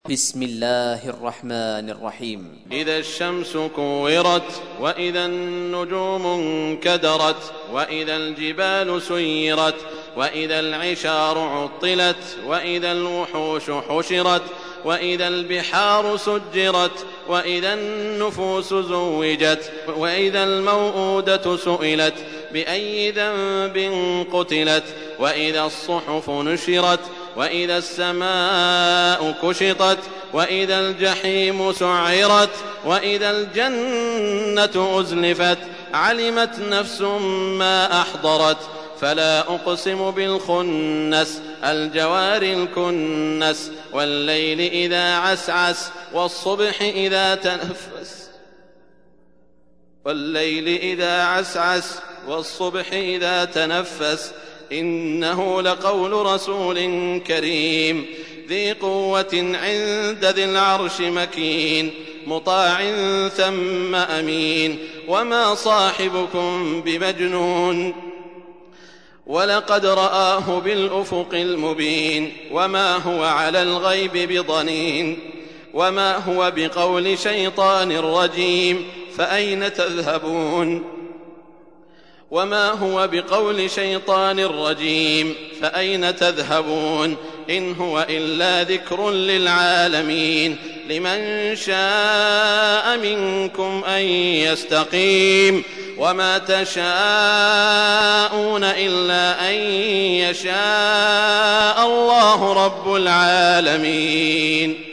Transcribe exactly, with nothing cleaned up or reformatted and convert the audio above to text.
بسم الله الرحمن الرحيم. إذا الشمس كورت وإذا النجوم انكدرت وإذا الجبال سيرت وإذا العشار عطلت وإذا الوحوش حشرت وإذا البحار سجرت وإذا النفوس زوجت وإذا الموءودة سئلت بأي ذنب قتلت وإذا الصحف نشرت وإذا السماء كشطت وإذا الجحيم سعرت وإذا الجنة أزلفت علمت نفس ما أحضرت فلا أقسم بالخنس الجوار الكنس والليل إذا عسعس والصبح إذا تنفس والليل إذا عسعس والصبح إذا تنفس إنه لقول رسول كريم ذي قوة عند ذي العرش مكين مطاع ثم أمين وما صاحبكم بمجنون ولقد رآه بالأفق المبين وما هو على الغيب بضنين وما هو بقول شيطان رجيم فأين تذهبون وما هو بقول شيطان رجيم فأين تذهبون إن هو إلا ذكر للعالمين لمن شاء منكم أن يستقيم وما تشاءون إلا أن يشاء الله رب العالمين.